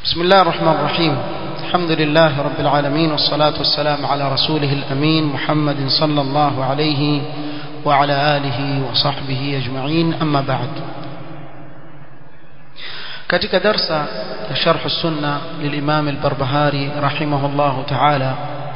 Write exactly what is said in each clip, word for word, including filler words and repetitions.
بسم الله الرحمن الرحيم. الحمد لله رب العالمين، والصلاة والسلام على رسوله الأمين محمد صلى الله عليه وعلى آله وصحبه أجمعين. أما بعد، katika darsa ya sharh السنة للإمام البربهاري رحمه الله تعالى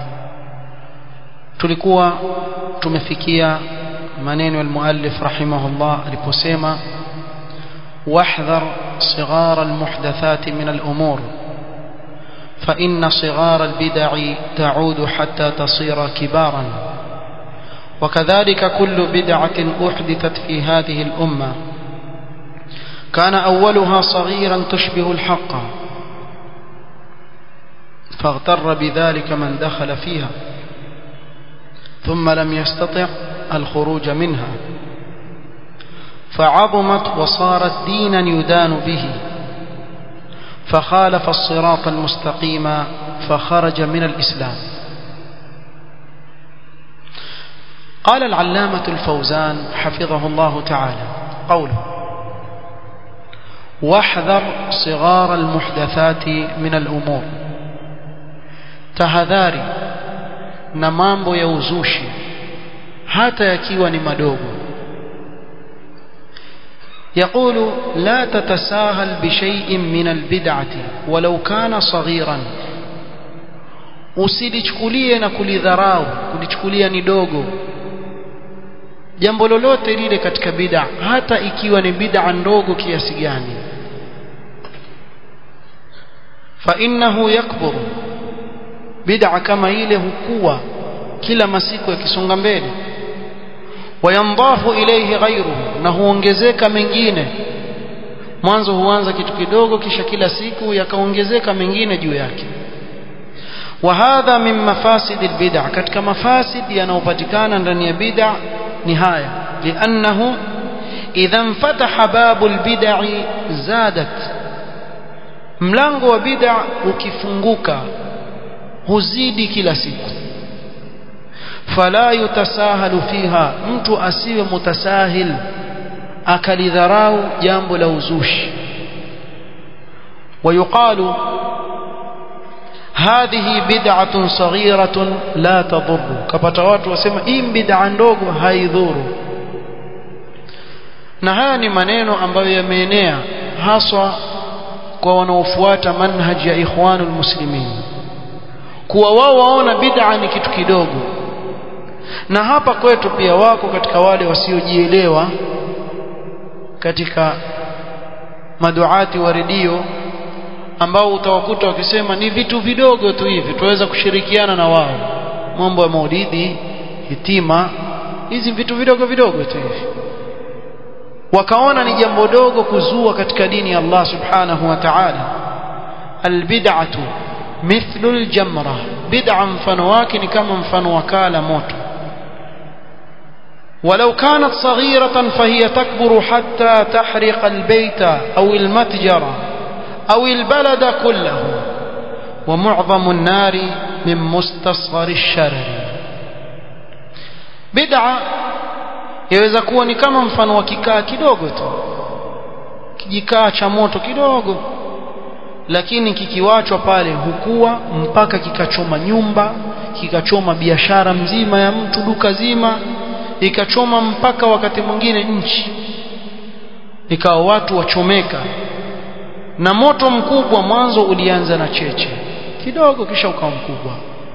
tulikuwa tumefikia maneno المؤلف رحمه الله aliposema واحذر صغار المحدثات من الأمور فإن صغار البدع تعود حتى تصير كبارا، وكذلك كل بدعة أحدثت في هذه الأمة كان أولها صغيرا تشبه الحق فاغتر بذلك من دخل فيها ثم لم يستطع الخروج منها فعظمت وصارت دينا يدان به فخالف الصراط المستقيم فخرج من الإسلام. قال العلامة الفوزان حفظه الله تعالى قوله واحذر صغار المحدثات من الأمور، tahadhari na mambo ya uzushi hata yakiwa ni madogo. يقول لا تتساهل بشيء من البدعة ولو كان صغيرا، usilichukulie na kulidharau, kulichukulia ni dogo jambo lolote lile katika bid'a, hata ikiwa ni bid'a ndogo kiasi gani. fa innahu yakburu, bid'a kama ile hukua kila masiku yakisonga mbele. wayandafu ilayhi ghayruhu, na huongezeka mengine. Mwanzo huanza kitu kidogo, kisha kila siku yakaongezeka mengine juu yake. wa hadha min mafasid albid'a, katika mafasid yanayopatikana ndani ya bid'a ni haya. li'annahu idha infataha babu albid'i zadat, mlango wa bid'a ukifunguka huzidi kila siku. fala yutasahalu fiha, mtu asiwe mutasahil akalidharau jambo la uzushi. ويقال هذه بدعة صغيرة لا تضر, kapata watu wasema hii bid'a ndogo haidhuru. na haya ni maneno ambayo yameenea haswa kwa wanaofuata manhaj ya ikhwanul muslimin, kuwa wao waona bid'a ni kitu kidogo. na hapa kwetu pia wako katika wale wasiojielewa katika maduati wa redio ambao utawakuta wakisema ni vitu vidogo tu hivi tuweza kushirikiana na wao, mambo ya maulidi, hitima, hizi vitu vidogo vidogo tu hivi, wakaona ni jambo dogo kuzua katika dini ya Allah subhanahu wa ta'ala. albid'atu mithlu aljamra, bid'a mfano wake ni kama mfano wa kala moto. ولو كانت صغيرة فهي تكبر حتى تحرق البيت أو المتجر أو البلد كله، ومعظم النار من مستصغر الشرر. بدعة yaweza kuwa ni kama mfano wa kikaa kidogo tu, kijikaa cha moto kidogo, lakini kikiwachwa pale hukua mpaka kikachoma nyumba, kikachoma biashara mzima ya mtu, duka zima, ikachoma mpaka wakati mwingine nchi, ikawa watu wachomeka. na moto mkubwa mwanzo ulianza na cheche kidogo kisha ukawa mkubwa.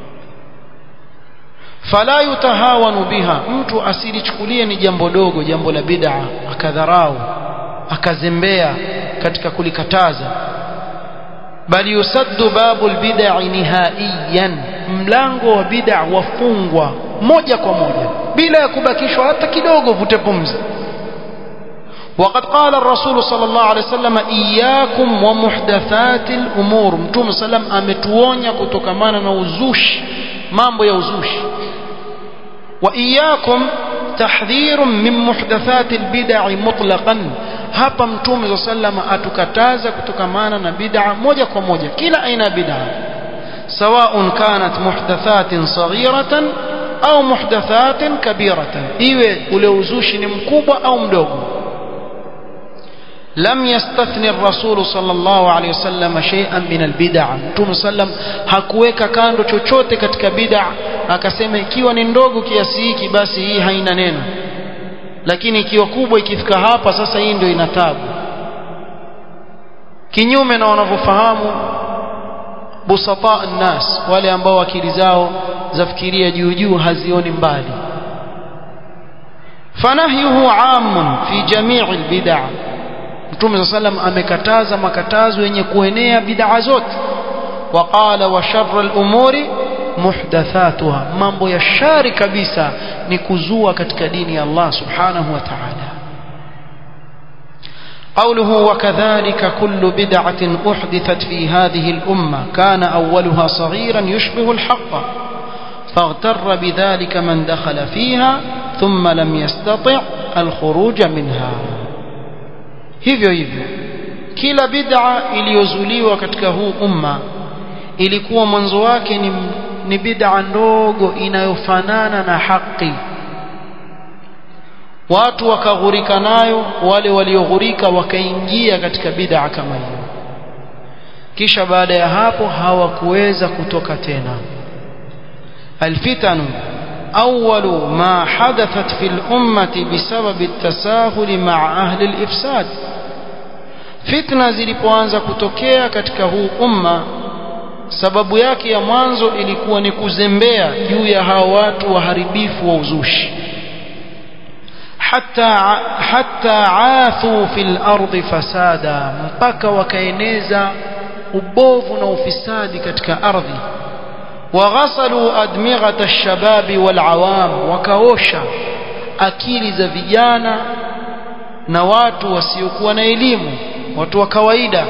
fala yutahawanu biha, mtu asilichukulie ni jambo dogo jambo la bid'a akadharau akazembea katika kulikataza. bali yusaddu babul bid'a nihaiyan, mlango wa bid'a wafungwa moja kwa moja bila ya kubakishwa hata kidogo vute pumzi. وقد قال الرسول صلى الله عليه وسلم إياكم ومحدثات الأمور, mtume sallam ametuonya kutokamana na uzushi, mambo ya uzushi. وإياكم تحذير من محدثات البدع مطلقا, hapa mtume sallam atukataza kutokamana na bid'a moja kwa moja, kila aina bid'a, سواء كانت محدثات صغيرة au muhdathatin kabiratan, iwe ule uzushi ni mkubwa au mdogo. لم يستثني الرسول صلى الله عليه وسلم شيئا من البدع. Mtume sallam hakuweka kando chochote katika bid'a akasema ikiwa ni ndogo kiasi hiki basi hii haina neno, lakini ikiwa kubwa ikifika hapa sasa hii ndio ina taabu. Kinyume na wanavyofahamu busata an-nas, wale ambao akili zao zafikiria juu juu hazioni mbali. Fanahyuhu amun fi jami' al-bid'a. Mtume sallam amekataza makatazo yenye kuenea bid'a zote. Waqala wa sharra al-umuri muhdathatuha, mambo ya shari kabisa ni kuzua katika dini ya Allah subhanahu wa ta'ala. قوله وكذلك كل بدعة أحدثت في هذه الأمة كان أولها صغيرا يشبه الحق فاغتر بذلك من دخل فيها ثم لم يستطع الخروج منها. hivyo hivyo kila bid'a iliyozuliwa katika huu umma ilikuwa mwanzo wake ni, ni bid'a ndogo inayofanana na haki, watu wakaghurika nayo, wale walioghurika wakaingia katika bid'a kama hiyo, kisha baada ya hapo hawakuweza kutoka tena. الفتن أول ما حدثت في الأمة بسبب التساهل مع أهل الإفساد. fitna zilipoanza kutokea katika huu umma sababu yake ya mwanzo ilikuwa ni kuzembea juu ya hao watu waharibifu wa uzushi. hatta hatta aathu fil ardi fasada, mpaka wakaeneza ubovu na ufisadi katika ardhi. وغسلوا أدمغة الشباب والعوام, wakaosha akili za vijana na watu wasiokuwa na elimu, watu wa kawaida.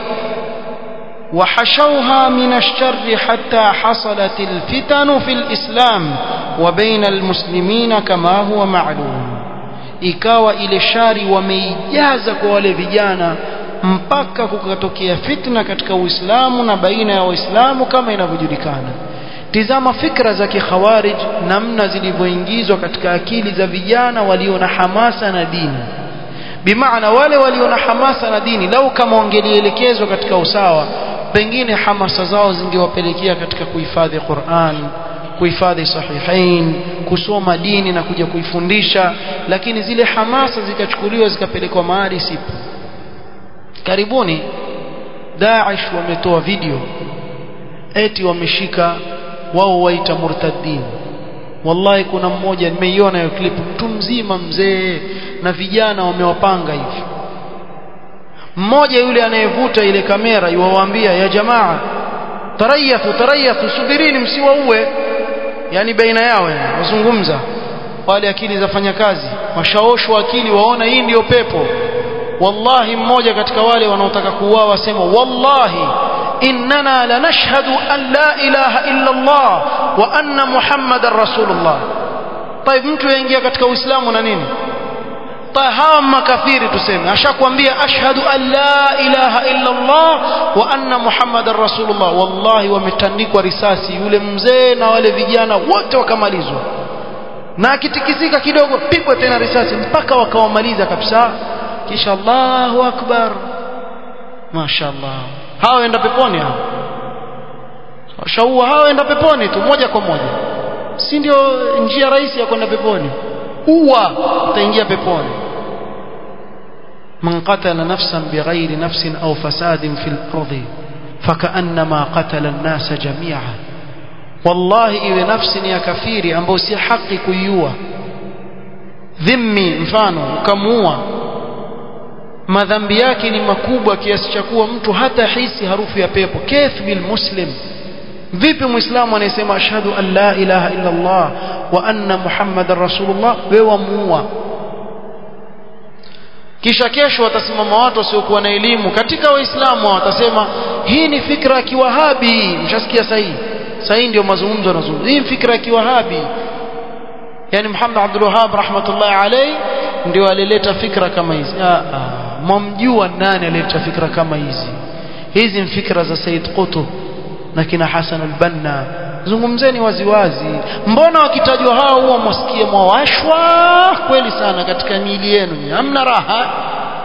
وحشوها من الشر حتى حصلت الفتن في الإسلام وبين المسلمين كما هو معلوم. ikawa ile shari wameijaza kwa wale vijana mpaka kukatokea fitna katika Uislamu na baina ya Waislamu kama inavyojulikana. Tizama fikra za kikhawarij namna zilivyoingizwa katika akili za vijana walio na hamasa na dini. Bimaana wale walio na hamasa na dini lau kama wangelielekezwa katika usawa, pengine hamasa zao zingewapelekea katika kuhifadhi Qur'an, kuhifadhi sahihain, kusoma dini na kuja kuifundisha, lakini zile hamasa zikachukuliwa zikapelekwa mahali sipo. Karibuni Daesh wametoa video eti wameshika wao waita murtaddin. Wallahi kuna mmoja nimeiona hiyo clip, mtu mzima mzee na vijana wamewapanga hivi. Mmoja yule anayevuta ile kamera yuwaambia ya jamaa tarayathu tarayathu, subirini msiwaue, yani baina yao wazungumza. Wale akili zafanya kazi, washaoshwa akili, waona hii ndio pepo. Wallahi mmoja katika wale wanaotaka kuuawa sema wallahi إننا لنشهد أن لا إله إلا الله وأن محمد رسول الله. طيب mtu yaingia katika Uislamu na nini? Tahawa makafiri tuseme, ashakwambia ashhadu an la ilaha illa Allah wa anna Muhammadar Rasulullah. Wallahi wametandikwa risasi yule mzee na wale vijana wote wakamalizwa, na akitikisika kidogo pigwa tena risasi mpaka wakawamaliza kabisa. Kisha Allahu akbar, mashaallah, hao enda peponi. Hao washaua, hao enda peponi tu moja kwa moja. Si ndio njia rahisi ya kwenda peponi? Uwa utaingia peponi. man qatala nafsan bighairi nafsin au fasadin fil ardi fakaannama qatala an-nasa jami'a. wallahi iwe nafsi ni ya kafiri ambayo si haki kuiua, dhimmi mfano ukamuua, madhambi yake ni makubwa kiasi cha kuwa mtu hata hisi harufu ya pepo. Kaif bil muslim, vipi muislamu anayesema ashhadu an la ilaha illa Allah wa anna Muhammadar Rasulullah wewe wamuua? Kisha kesho watasimama watu wasiokuwa na elimu katika Waislamu, watasema hii ni fikra ya kiwahabi. Mshasikia sahihi sahihi, ndio mazungumzo yanazungumza hii fikra ya kiwahabi. Yani Muhammad Abdul Wahhab rahmatullahi alayhi ndio alileta fikra kama hizi. Ah ah, mmjua nani alileta fikra kama hizi? Hizi ni fikra za Said Qutb na kina Hassan al-Banna. Zungumzeni waziwazi. Mbona wakitajwa hao huwa mwasikia mwawashwa kweli sana katika miili yenu, hamna raha?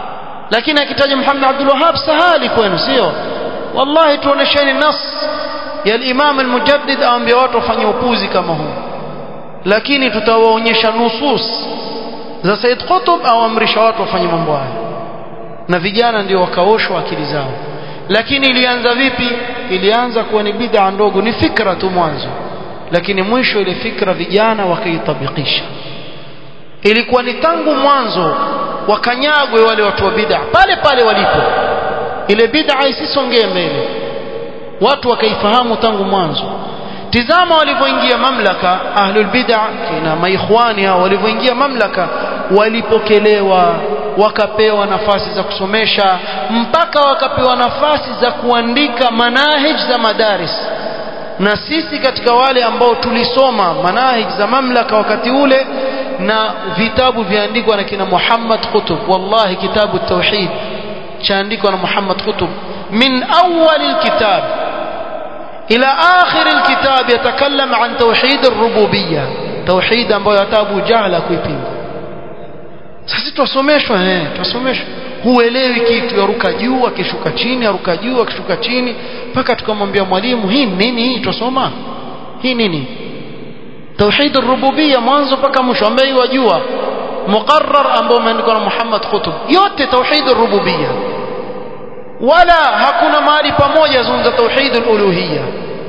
lakini akitaja Muhammad Abdul Wahhab sahali kwenu sio wallahi tuonesheni nas ya al-Imam al-Mujaddid aambia watu wafanye upuzi kama huu lakini tutawaonyesha nusus za Said Qutb au amrisha watu wafanye mambo haya na vijana ndio wakaoshwa akili zao lakini ilianza vipi ilianza kuwa ni bid'a ndogo ni fikra tu mwanzo lakini mwisho ile fikra vijana wakaitabikisha ilikuwa ni tangu mwanzo wakanyagwe wale watu wa bid'a pale pale walipo ile bid'a isisongee mbele watu wakaifahamu tangu mwanzo tizama walivyoingia mamlaka ahlul bid'a kina maikhwani hao walivyoingia mamlaka walipokelewa wakapewa nafasi za kusomesha mpaka wakapewa nafasi za kuandika manahij za madaris na sisi katika wale ambao tulisoma manahij za mamlaka wakati ule na vitabu viandikwa na kina Muhammad Qutb wallahi kitabu tauhid chaandikwa na Muhammad Qutb min awwal alkitab ila akhir alkitab yatakallam an tauhid ar-rububiyyah tauhid ambayo hata Abu Jahl kuipinga sasa tusomeshwa eh tusomeshwa huelewi kitu yaruka juu akishuka chini aruka juu akishuka chini mpaka tukamwambia mwalimu hii nini hii tusoma hii nini tauhid ar-rububiyyah mwanzo mpaka mwisho ambaye wajua muqarrar ambao umeandikwa na Muhammad Qutb yote tauhid ar-rububiyyah wala hakuna mahali pamoja zungumza tauhid al-uluhiyyah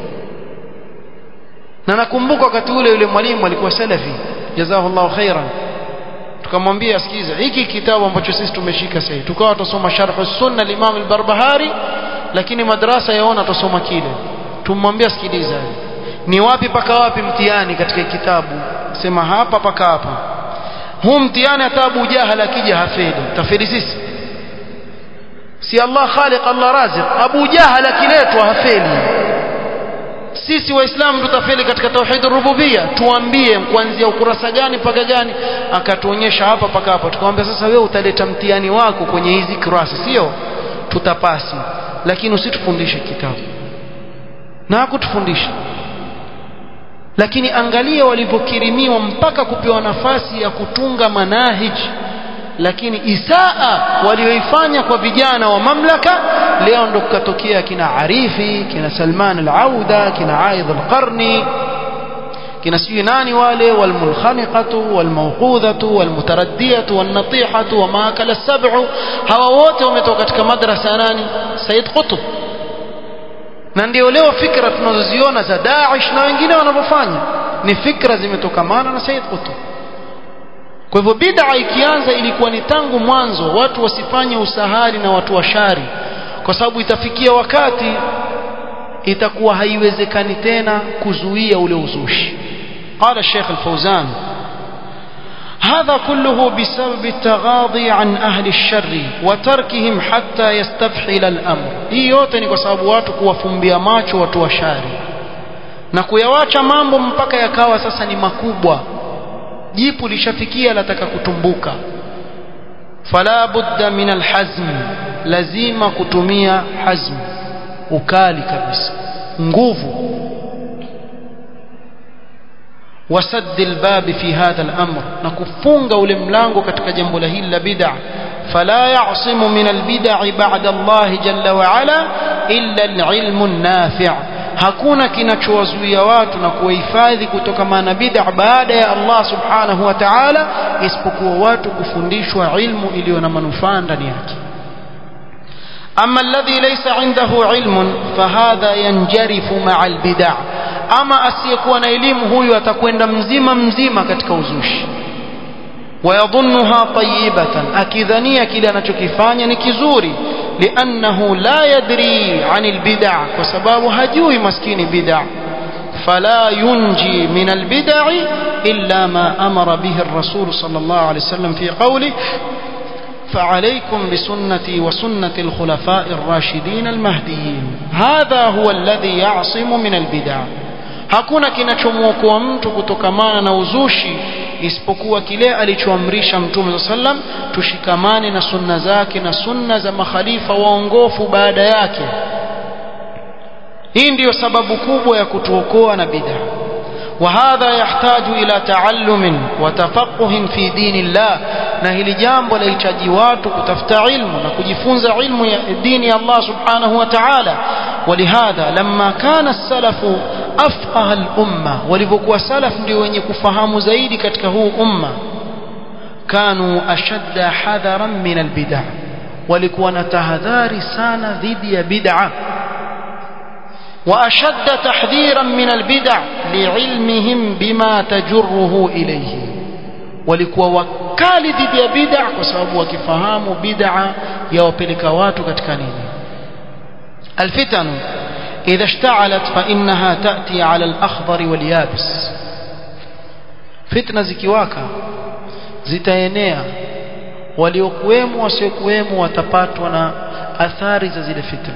na nakumbuka wakati ule yule mwalimu alikuwa salafi jazakallahu khairan tukamwambia sikiza hiki kitabu ambacho sisi tumeshika sasa tukawa tusoma sharh as-sunna al-Imam al-Barbahari lakini madrasa yaona tusoma kile tumwambia sikiliza ni wapi paka wapi mtihani katika kitabu sema hapa paka hapa huu mtihani hata Abu Jahal akija hafeli tafeli sisi si Allah khaliq Allah raziq Abu Jahal akiletwa hafeli sisi waislamu tutafeli katika tauhid ar-rububiyyah tuambie kuanzia ukurasa gani paka gani akatuonyesha hapa paka hapa tukamwambia sasa wewe utaleta mtihani wako kwenye hizi kurasa sio tutapasi lakini usitufundishe kitabu na hakutufundisha lakini angalia walivyokirimiwa mpaka kupewa nafasi ya kutunga manahij lakini isaa walioifanya kwa vijana wa mamlaka leo ndo kutokea kina Arifi kina Salman al-Auda kina Aidh al-Qarni kina sijui nani wale walmunkhaniqatu walmawqudhatu walmutaraddiyatu wannatihatu wama akala sab'u hawa wote wametoka katika madrasa nani Said Qutb na ndio leo fikra tunazoziona za Daesh na wengine wanavyofanya ni fikra zimetokamana na Said Qutb kwa hivyo bid'a ikianza ilikuwa ni tangu mwanzo watu wasifanye usahali na watu washari kwa sababu itafikia wakati itakuwa haiwezekani tena kuzuia ule uzushi قال الشيخ الفوزان هذا كله بسبب التغاضي عن أهل الشر وتركهم حتى يستفحل الأمر hii yote ni kwa sababu watu kuwafumbia macho watu washari na kuyawacha mambo mpaka yakawa sasa ni makubwa jipu lishafikia lataka kutumbuka fala budda min alhazm lazima kutumia hazm ukali kabisa nguvu وسد الباب في هذا الأمر نكفونغ ule mlango katika jambo la hili la bid'a فلا يعصم من البدع بعد الله جل وعلا إلا العلم النافع hakuna kinachowazuia watu na kuhifadhi kutokana na bid'a baada ya Allah subhanahu wa ta'ala isipokuwa watu kufundishwa ilmu iliyo na manufaa ndani yake amma alladhi laysa indahu ilmun fahadha yanjarifu ma'a albid'a ama asiyekuwa na elimu huyu atakwenda mzima mzima katika uzushi wayadhunnuha tayyibatan akidhania kile anachokifanya ni kizuri li'annahu la yadri 'anil bid'a kwa sababu hajui maskini bid'a fala yunji min albid'i illa ma amara bihi ar-rasul sallallahu alayhi wasallam fi qawli فعليكم بسنتي وسنة الخلفاء الراشدين المهديين هذا هو الذي يعصم من البدع hakuna kinachomuokoa mtu kutokamana na uzushi isipokuwa kile alichoamrisha Mtume sallam tushikamane na sunna zake na sunna za makhalifa waongofu baada yake hii ndiyo sababu kubwa ya kutuokoa na bid'a وهذا يحتاج إلى تعلم وتفقه في دين الله na hili jambo lahitaji watu kutafuta ilmu na kujifunza ilmu ya dini ya Allah subhanahu wa ta'ala. ولهذا لما كان السلف أفقه الأمة walivyokuwa salaf ndio wenye kufahamu zaidi katika huu umma كانوا أشد حذرا من البدع walikuwa na tahadhari sana dhidi ya bid'a وأشد تحذيرا من البدع لعلمهم بما تجره إليه walikuwa wakali dhidi ya bid'a kwa sababu wakifahamu bid'a yawapeleka watu katika nini. الفتن إذا اشتعلت فإنها تأتي على الأخضر واليابس فتنة zikiwaka zitaenea waliokuwemo wasiokuwemo watapatwa na athari za zile fitna.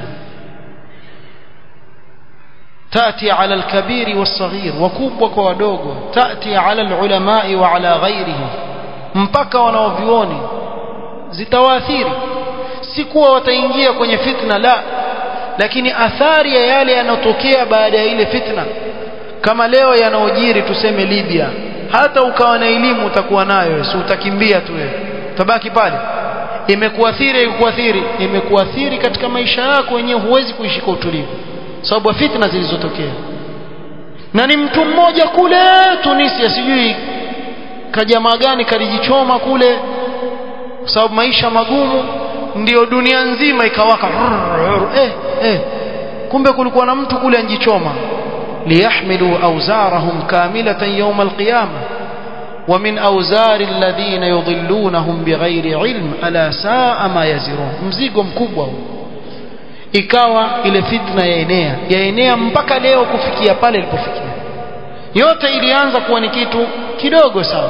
تأتي على الكبير والصغير وكبwa kwa wadogo تأتي على العلماء وعلى غيرهم mpaka wanaovioni zitawaathiri si kuwa wataingia kwenye fitna la lakini athari ya yale yanotokea baada ya ile fitna kama leo yanaojiri tuseme Libya hata ukawa na elimu utakuwa nayo si utakimbia tu wewe utabaki pale imekuathiri ikuathiri imekuathiri katika maisha yako wenyewe huwezi kuishi kwa utulivu sababu ya fitna zilizotokea. Na ni mtu mmoja kule Tunisia sijui kajamaa gani kalijichoma kule sababu maisha magumu ndio dunia nzima ikawaka eh eh kumbe kulikuwa na mtu kule anjichoma liyahmilu awzarahum kamilatan yawm alqiyamah wa min awzari alladhina yudhillunahum bighairi ilm ala saa ma yazirun mzigo mkubwa huu. Ikawa ile fitna yaenea yaenea mpaka leo kufikia pale ilipofikia. Yote ilianza kuwa ni kitu kidogo sana.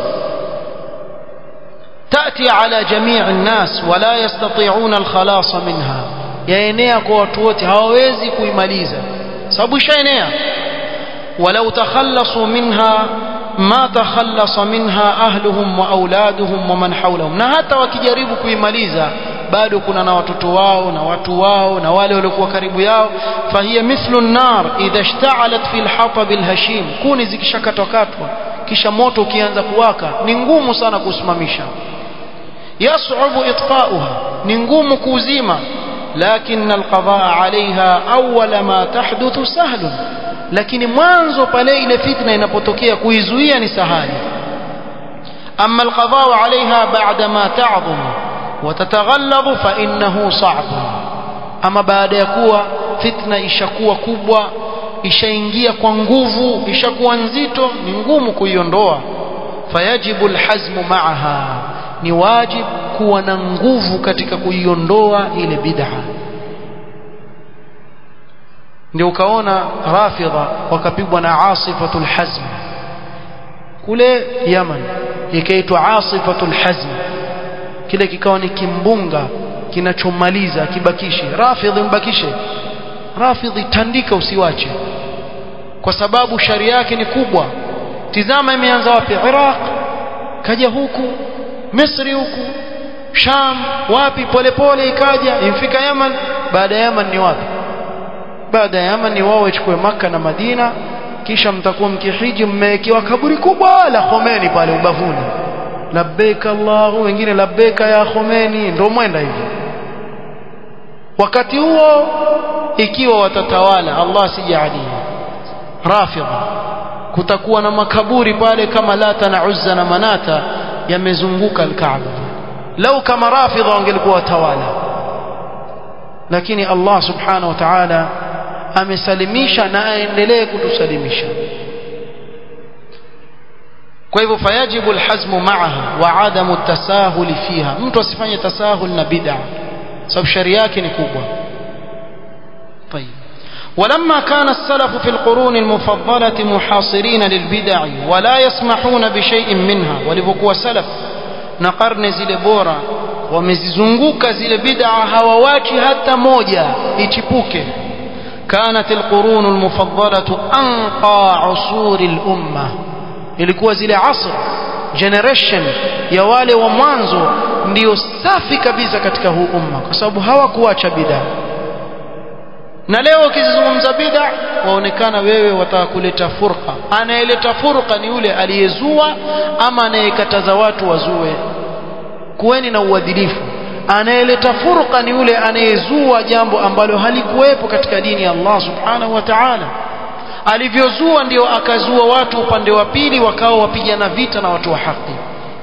تأتي على جميع الناس ولا يستطيعون الخلاص منها yaenea kwa watu wote hawawezi kuimaliza sababu ishaenea. ولو تخلصوا منها ما تخلص منها أهلهم وأولادهم ومن حولهم na hata wakijaribu kuimaliza bado kuna na watoto wao na watu wao na wale waliokuwa karibu yao. Fahiya mithlu an-nar idha ishta'alat fi al-hatab al-hashim kuni zikishakatwakatwa kisha moto ukianza kuwaka ni ngumu sana kusimamisha. Yas'ubu itfa'uha ni ngumu kuuzima lakini al-qadaa 'alayha awwala ma tahduthu sahlun lakini mwanzo pale ile fitna inapotokea kuizuia ni sahali. Amma al-qadaa 'alayha ba'da ma ta'dhamu وتتغلظ فإنه صعب ama baada ya kuwa fitna ishakuwa kubwa ishaingia kwa nguvu ishakuwa nzito ni ngumu kuiondoa. fayajibu alhazmu ma'aha ni wajib kuwa na nguvu katika kuiondoa ile bid'a. ndio ukaona rafidha wakapigwa na asifatul hazm kule Yaman ikaitwa asifatul hazm kile kikawa ni kimbunga kinachomaliza kibakishi. Rafidhi mbakishe Rafidhi tandika usiwache kwa sababu sharia yake ni kubwa. Tizama imeanza wapi? Iraq kaja huku Misri huku Sham wapi polepole ikaja imfika Yaman. Baada ya Yaman ni wapi? Baada ya Yaman ni wao wachukue Makka na Madina kisha mtakuwa mkihiji mmewekewa kaburi kubwa la Khomeini pale ubavuni labbaik Allah wengine labbaik ya Khomeini ndio mwenda hivi. Wakati huo ikiwa watatawala Allah sijalie Rafidha kutakuwa na makaburi pale kama Lata na Uzza na Manata yamezunguka al-Kaaba. Lau kama Rafidha wangelikuwa watawala lakini Allah subhanahu wa ta'ala amesalimisha na aendelee kutusalimisha. Kwa hivyo fayajibu alhazmu ma'aha wa adamu tasahul fiha mtu asifanye tasahul na bid'a sababu sharia yake ni kubwa. طيب ولما كان السلف في القرون المفضلة محاصرين للبدع ولا يسمحون بشيء منها walivyokuwa salaf na karne zile bora wamezizunguka zile bid'a hawawachi hata moja ichipuke. كانت القرون المفضلة أنقى عصور الأمة ilikuwa zile asr generation ya wale wa mwanzo ndio safi kabisa katika huu umma kwa sababu hawakuacha bid'a. Na leo ukizungumza bid'a waonekana wewe wataka kuleta furqa. Anayeleta furqa ni yule aliyezua ama anayekataza watu wazue. kuweni na uadilifu. Anayeleta furqa ni yule anayezua jambo ambalo halikuwepo katika dini ya Allah subhanahu wa ta'ala. Alivyozua ndio akazua watu upande wa pili wakawa wapigana vita na watu wa haki.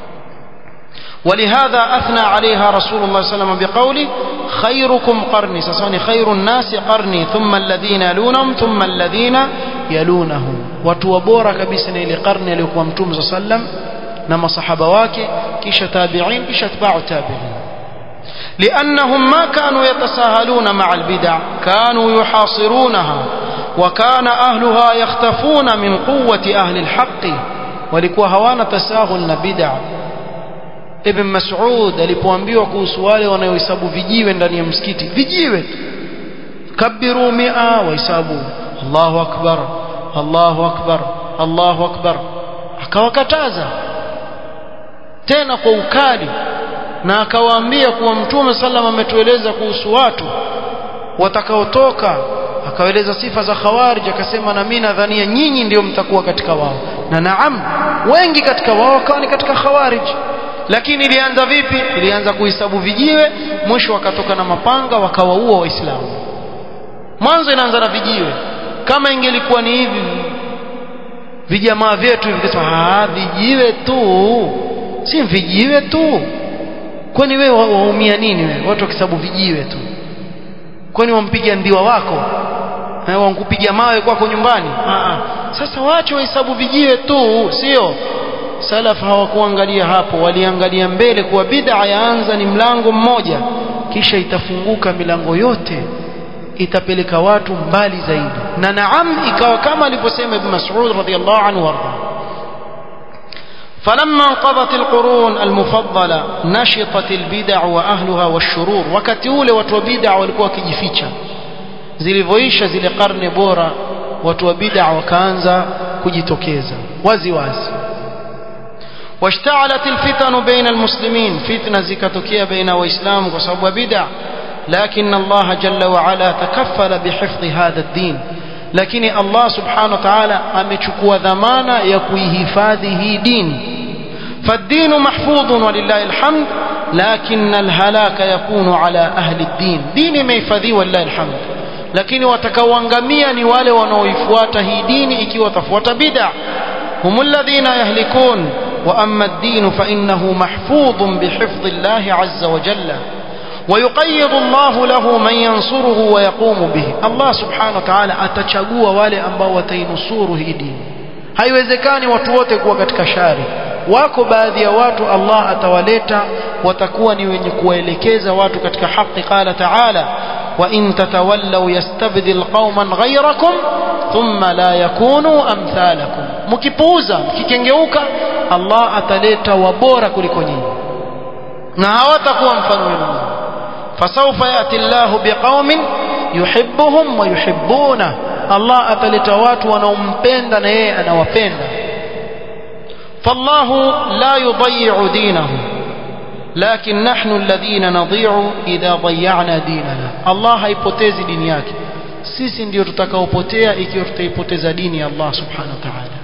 ولهذا أثنى عليها رسول الله صلى الله عليه وسلم بقوله خيركم قرني سساني خير الناس قرني ثم الذين يلونهم ثم الذين يلونهم وتوبورا كبسنا إلى قرن يليكم متوم صلى الله عليه وسلم نما صحابة واكي كيش تابعين كيش اتباع تابعين لأنهم ما كانوا يتساهلون مع البدع كانوا يحاصرونها وكان أهلها يختفون من قوة أهل الحق ولكوا هوانا تساهل بدع. Ibn Mas'ud alipoambiwa kuhusu wale wanaohesabu vijiwe ndani ya msikiti, vijiwe kabiru mia wahesabu Allahu akbar Allahu akbar Allahu akbar, akawakataza tena kwa ukali, na akawaambia kuwa Mtume sallam ametueleza kuhusu watu watakaotoka, akaeleza sifa za khawarij, akasema na mimi nadhania nyinyi ndio mtakuwa katika wao, na naam wengi katika wao wakawa ni katika khawarij. Lakini ilianza vipi? Ilianza kuhesabu vijiwe, mwisho wakatoka na mapanga wakawaua Waislamu. Mwanzo inaanza na vijiwe. Kama ingelikuwa ni hivi vijamaa vyetu hivi kusema ah vijiwe tu, si vijiwe tu, kwani wewe waumia nini wewe watu wakihesabu vijiwe tu? Kwani wampiga ndiwa wako na wankupiga mawe kwako nyumbani? Ah sasa waache wahesabu vijiwe tu, sio? Salaf hawakuangalia hapo, waliangalia mbele kuwa bid'a yaanza ni mlango mmoja, kisha itafunguka milango yote, itapeleka watu mbali zaidi. Na naam, ikawa kama alivyosema Ibn Mas'ud radhiyallahu anhu warda, falamma inqadat alqurun almufaddala nashitat albid'a wa ahliha washurur, wakati ule watu wa bid'a walikuwa wakijificha. Zilivyoisha zile karne bora, watu wa bid'a wakaanza kujitokeza wazi wazi. واشتعلت الفتن بين المسلمين، فتنة زكتكية بين وإسلام وصحب بدع، لكن الله جل وعلا تكفل بحفظ هذا الدين. لكن الله سبحانه وتعالى أمechukua dhamana ya kuihifadhi دين. فالدين محفوظ ولله الحمد، لكن الهلاك يكون على أهل الدين. دين ميفadhi ولله الحمد، lakini watakaoangamia ni wale wanaoifuata hii dini ikiwa tafuata bid'a. هم الذين يهلكون، وأما الدين فإنه محفوظ بحفظ الله عز وجل، ويقيض الله له من ينصره ويقوم به. الله سبحانه وتعالى atachagua wale ambao watainusuru hii dini. Haiwezekani watu wote kuwa katika shari. Wako baadhi ya watu Allah atawaleta watakuwa ni wenye kuwaelekeza watu katika haki. Qala ta'ala wa in tatawallaw yastabdil qauman ghayrakum thumma la yakunu amthalakum, mkipuuza mkikengeuka Allah ataleta wabora kuliko nyinyi na hawatakuwa mfano wenu. Fasawfa yati Allahu biqaumin yuhibbuhum wa yuhibbuna, Allah ataleta watu wanaompenda na yeye anawapenda. Fallahu la yudayyi'u dinahu, lakin nahnu alladhina nadhi'u idha dayya'na dinana. Allah haipotezi dini yake, sisi ndio tutakaopotea ikiwa tutaipoteza dini ya Allah subhanahu wa ta'ala.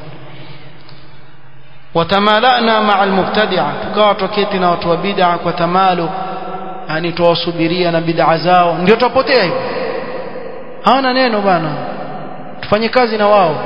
Watamalana ma'al mubtadi'a, tukawa tuketi na watu wa bid'a kwa tamalu, yani tuwasubiria na bid'a zao, ndio tutapotea hivi. Hawana neno bana, tufanye kazi na wao.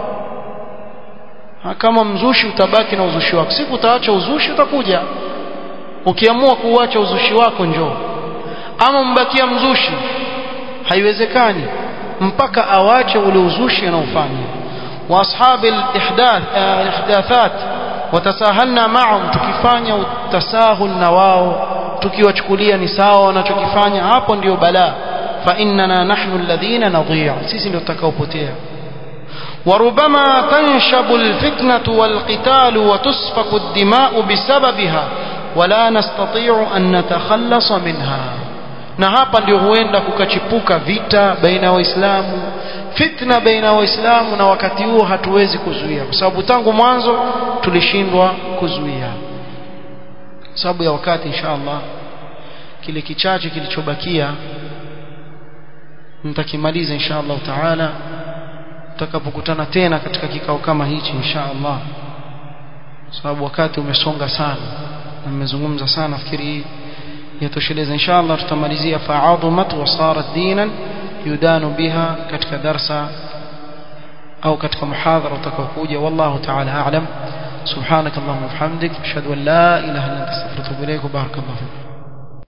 Kama mzushi utabaki na uzushi wako, siku utaacha uzushi utakuja. Ukiamua kuacha uzushi wako njoo, ama mbakia mzushi haiwezekani mpaka awache ule uzushi anaofanya. Wa ashabil ihdath ihdathat watasahalna ma'hum, tukifanya utasahul na wao, tukiwachukulia ni sawa wanachokifanya, hapo ndio balaa. Fa innana nahnu alladhina nadhi'u, sisi ndio tutakaopotea. وربما تنشب الفتنة والقتال وتسفك الدماء بسببها ولا نستطيع أن نتخلص منها. na hapa ndio huenda kukachipuka vita baina waislamu, fitna baina waislamu, na wakati huo hatuwezi kuzuia, kwa sababu tangu mwanzo tulishindwa kuzuia. Sababu ya wakati, inshallah kile kichache kilichobakia nitakimaliza inshallah taala tutakapokutana tena katika kikao kama hichi inshallah, sababu wakati umesonga sana. nimezungumza sana nafikiri yatosheleza inshallah tutamalizia fa'adhamat wa sarat dinan yudanu biha katika darasa au katika muhadhara utakaokuja wallahu ta'ala a'lam subhanakallahumma wa bihamdik ashhadu an la ilaha illa anta astaghfiruka wa atubu ilaik barakallahu